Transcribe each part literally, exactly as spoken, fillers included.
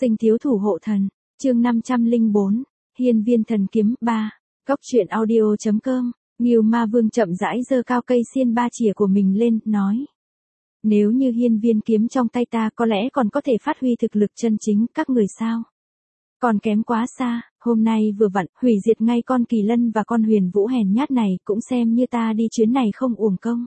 Sinh thiếu thủ hộ thần, chương năm trăm lẻ bốn, Hiên viên thần kiếm ba, Cóc truyện audio chấm com. Ngưu Ma Vương chậm rãi giơ cao cây xiên ba chìa của mình lên, nói: Nếu như hiên viên kiếm trong tay ta có lẽ còn có thể phát huy thực lực chân chính, các người sao? Còn kém quá xa, hôm nay vừa vặn, hủy diệt ngay con Kỳ Lân và con Huyền Vũ hèn nhát này, cũng xem như ta đi chuyến này không uổng công.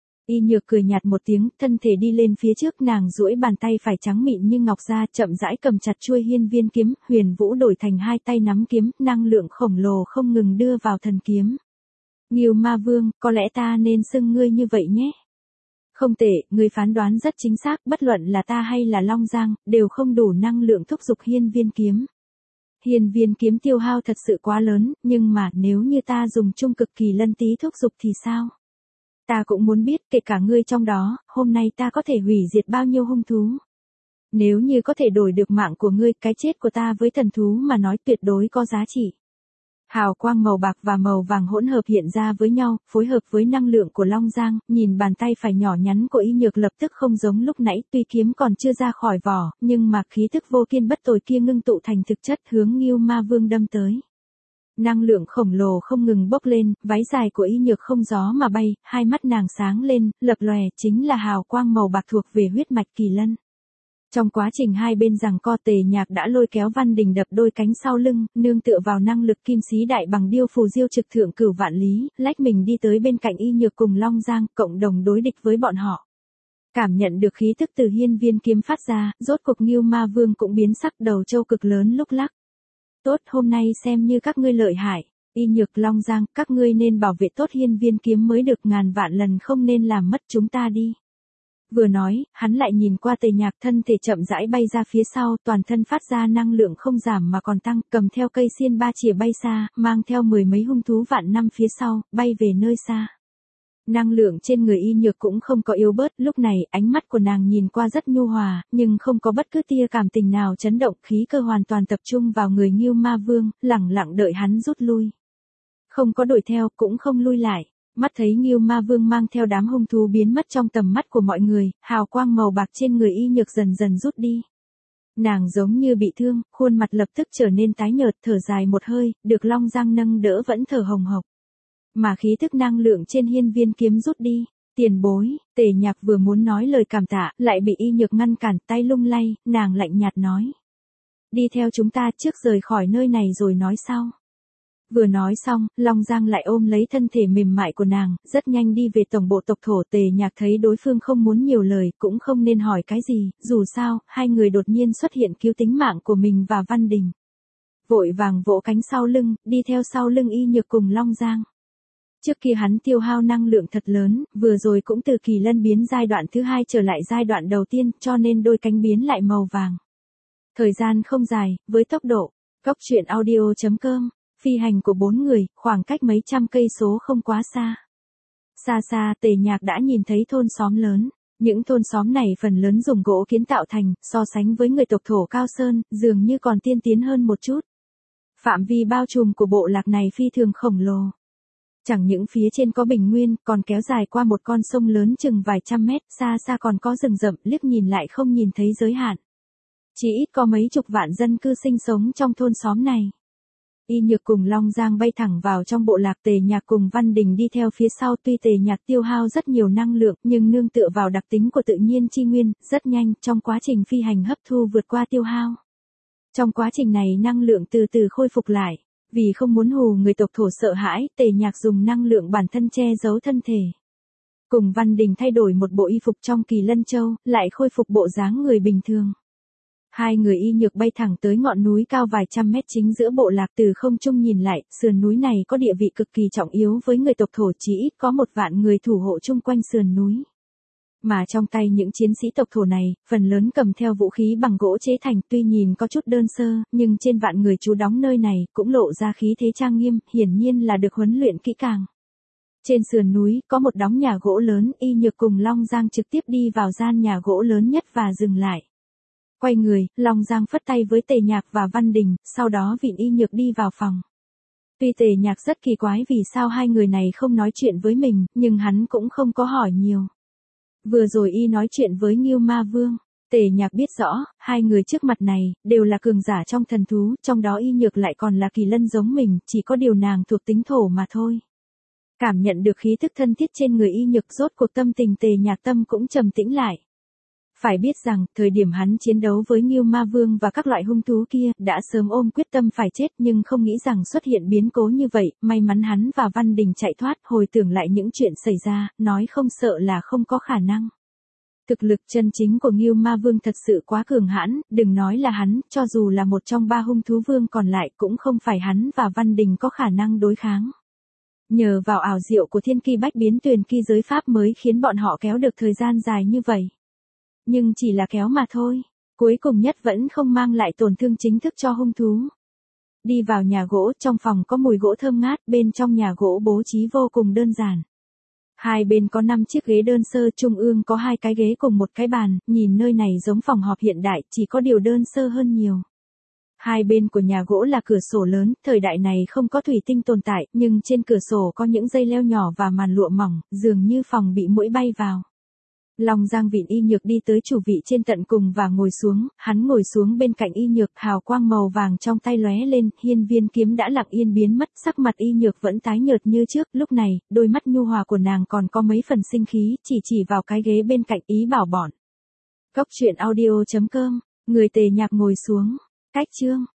Y Nhược cười nhạt một tiếng, thân thể đi lên phía trước, nàng duỗi bàn tay phải trắng mịn như ngọc ra, chậm rãi cầm chặt chuôi hiên viên kiếm, Huyền Vũ đổi thành hai tay nắm kiếm, năng lượng khổng lồ không ngừng đưa vào thần kiếm. Ngưu Ma Vương, có lẽ ta nên xưng ngươi như vậy nhé. Không tệ, ngươi phán đoán rất chính xác, bất luận là ta hay là Long Giang, đều không đủ năng lượng thúc giục hiên viên kiếm. Hiên viên kiếm tiêu hao thật sự quá lớn, nhưng mà nếu như ta dùng trung cực Kỳ Lân tí thúc giục thì sao? Ta cũng muốn biết, kể cả ngươi trong đó, hôm nay ta có thể hủy diệt bao nhiêu hung thú. Nếu như có thể đổi được mạng của ngươi, cái chết của ta với thần thú mà nói tuyệt đối có giá trị. Hào quang màu bạc và màu vàng hỗn hợp hiện ra với nhau, phối hợp với năng lượng của Long Giang, nhìn bàn tay phải nhỏ nhắn của Y Nhược lập tức không giống lúc nãy, tuy kiếm còn chưa ra khỏi vỏ, nhưng mà khí tức vô kiên bất tồi kia ngưng tụ thành thực chất hướng Ngưu Ma Vương đâm tới. Năng lượng khổng lồ không ngừng bốc lên, váy dài của Y Nhược không gió mà bay, hai mắt nàng sáng lên, lập lòe, chính là hào quang màu bạc thuộc về huyết mạch Kỳ Lân. Trong quá trình hai bên giằng co, Tề Nhạc đã lôi kéo Văn Đình đập đôi cánh sau lưng, nương tựa vào năng lực kim sĩ đại bằng điêu phù diêu trực thượng cửu vạn lý, lách mình đi tới bên cạnh Y Nhược cùng Long Giang, cộng đồng đối địch với bọn họ. Cảm nhận được khí tức từ hiên viên kiếm phát ra, rốt cuộc Ngưu Ma Vương cũng biến sắc, đầu trâu cực lớn lúc lắc. Tốt, hôm nay xem như các ngươi lợi hại. Y Nhược, Long Giang, các ngươi nên bảo vệ tốt hiên viên kiếm mới được, ngàn vạn lần không nên làm mất chúng ta đi. Vừa nói, hắn lại nhìn qua Tề Nhạc, thân thể chậm rãi bay ra phía sau, toàn thân phát ra năng lượng không giảm mà còn tăng, cầm theo cây xiên ba chìa bay xa, mang theo mười mấy hung thú vạn năm phía sau, bay về nơi xa. Năng lượng trên người Y Nhược cũng không có yếu bớt, lúc này, ánh mắt của nàng nhìn qua rất nhu hòa, nhưng không có bất cứ tia cảm tình nào chấn động, khí cơ hoàn toàn tập trung vào người Ngưu Ma Vương, lẳng lặng đợi hắn rút lui. Không có đuổi theo, cũng không lui lại. Mắt thấy Ngưu Ma Vương mang theo đám hung thú biến mất trong tầm mắt của mọi người, hào quang màu bạc trên người Y Nhược dần dần rút đi. Nàng giống như bị thương, khuôn mặt lập tức trở nên tái nhợt, thở dài một hơi, được Long Giang nâng đỡ vẫn thở hồng hộc. Mà khí thức năng lượng trên hiên viên kiếm rút đi. Tiền bối, Tề Nhạc vừa muốn nói lời cảm tạ, lại bị Y Nhược ngăn cản, tay lung lay, nàng lạnh nhạt nói: Đi theo chúng ta, trước rời khỏi nơi này rồi nói sau. Vừa nói xong, Long Giang lại ôm lấy thân thể mềm mại của nàng, rất nhanh đi về tổng bộ tộc thổ. Tề Nhạc thấy đối phương không muốn nhiều lời, cũng không nên hỏi cái gì, dù sao, hai người đột nhiên xuất hiện cứu tính mạng của mình và Văn Đình. Vội vàng vỗ cánh sau lưng, đi theo sau lưng Y Nhược cùng Long Giang. Trước kia hắn tiêu hao năng lượng thật lớn, vừa rồi cũng từ Kỳ Lân biến giai đoạn thứ hai trở lại giai đoạn đầu tiên, cho nên đôi cánh biến lại màu vàng. Thời gian không dài, với tốc độ Cóc truyện audio chấm com, phi hành của bốn người, khoảng cách mấy trăm cây số không quá xa. Xa xa, Tề Nhạc đã nhìn thấy thôn xóm lớn. Những thôn xóm này phần lớn dùng gỗ kiến tạo thành, so sánh với người tộc thổ Cao Sơn, dường như còn tiên tiến hơn một chút. Phạm vi bao trùm của bộ lạc này phi thường khổng lồ. Chẳng những phía trên có bình nguyên, còn kéo dài qua một con sông lớn chừng vài trăm mét, xa xa còn có rừng rậm, liếc nhìn lại không nhìn thấy giới hạn. Chỉ ít có mấy chục vạn dân cư sinh sống trong thôn xóm này. Y Nhược cùng Long Giang bay thẳng vào trong bộ lạc, Tề Nhạc cùng Văn Đình đi theo phía sau. Tuy Tề Nhạc tiêu hao rất nhiều năng lượng, nhưng nương tựa vào đặc tính của tự nhiên chi nguyên, rất nhanh, trong quá trình phi hành hấp thu vượt qua tiêu hao. Trong quá trình này năng lượng từ từ khôi phục lại. Vì không muốn hù người tộc thổ sợ hãi, Tề Nhạc dùng năng lượng bản thân che giấu thân thể. Cùng Văn Đình thay đổi một bộ y phục trong Kỳ Lân Châu, lại khôi phục bộ dáng người bình thường. Hai người Y Nhược bay thẳng tới ngọn núi cao vài trăm mét chính giữa bộ lạc, từ không trung nhìn lại, sườn núi này có địa vị cực kỳ trọng yếu với người tộc thổ, chỉ ít có một vạn người thủ hộ chung quanh sườn núi. Mà trong tay những chiến sĩ tộc thổ này, phần lớn cầm theo vũ khí bằng gỗ chế thành, tuy nhìn có chút đơn sơ, nhưng trên vạn người trú đóng nơi này, cũng lộ ra khí thế trang nghiêm, hiển nhiên là được huấn luyện kỹ càng. Trên sườn núi, có một đống nhà gỗ lớn, Y Nhược cùng Long Giang trực tiếp đi vào gian nhà gỗ lớn nhất và dừng lại. Quay người, Long Giang phất tay với Tề Nhạc và Văn Đình, sau đó vịn Y Nhược đi vào phòng. Tuy Tề Nhạc rất kỳ quái vì sao hai người này không nói chuyện với mình, nhưng hắn cũng không có hỏi nhiều. Vừa rồi y nói chuyện với Ngưu Ma Vương, Tề Nhạc biết rõ, hai người trước mặt này, đều là cường giả trong thần thú, trong đó Y Nhược lại còn là kỳ lân giống mình, chỉ có điều nàng thuộc tính thổ mà thôi. Cảm nhận được khí thức thân thiết trên người Y Nhược, rốt cuộc tâm tình Tề Nhạc tâm cũng trầm tĩnh lại. Phải biết rằng, thời điểm hắn chiến đấu với Ngưu Ma Vương và các loại hung thú kia, đã sớm ôm quyết tâm phải chết nhưng không nghĩ rằng xuất hiện biến cố như vậy, may mắn hắn và Văn Đình chạy thoát, hồi tưởng lại những chuyện xảy ra, nói không sợ là không có khả năng. Thực lực chân chính của Ngưu Ma Vương thật sự quá cường hãn, đừng nói là hắn, cho dù là một trong ba hung thú vương còn lại cũng không phải hắn và Văn Đình có khả năng đối kháng. Nhờ vào ảo diệu của thiên kỳ bách biến tuyền kỳ giới pháp mới khiến bọn họ kéo được thời gian dài như vậy. Nhưng chỉ là kéo mà thôi, cuối cùng nhất vẫn không mang lại tổn thương chính thức cho hung thú. Đi vào nhà gỗ, trong phòng có mùi gỗ thơm ngát, bên trong nhà gỗ bố trí vô cùng đơn giản. Hai bên có năm chiếc ghế đơn sơ, trung ương có hai cái ghế cùng một cái bàn, nhìn nơi này giống phòng họp hiện đại, chỉ có điều đơn sơ hơn nhiều. Hai bên của nhà gỗ là cửa sổ lớn, thời đại này không có thủy tinh tồn tại, nhưng trên cửa sổ có những dây leo nhỏ và màn lụa mỏng, dường như phòng bị muỗi bay vào. Long Giang Vịn Y Nhược đi tới chủ vị trên tận cùng và ngồi xuống, hắn ngồi xuống bên cạnh Y Nhược, hào quang màu vàng trong tay lóe lên, hiên viên kiếm đã lặng yên biến mất, sắc mặt Y Nhược vẫn tái nhợt như trước, lúc này, đôi mắt nhu hòa của nàng còn có mấy phần sinh khí, chỉ chỉ vào cái ghế bên cạnh, ý bảo bọn. Cốc truyện audio chấm com, người Tề Nhạc ngồi xuống, cách chương.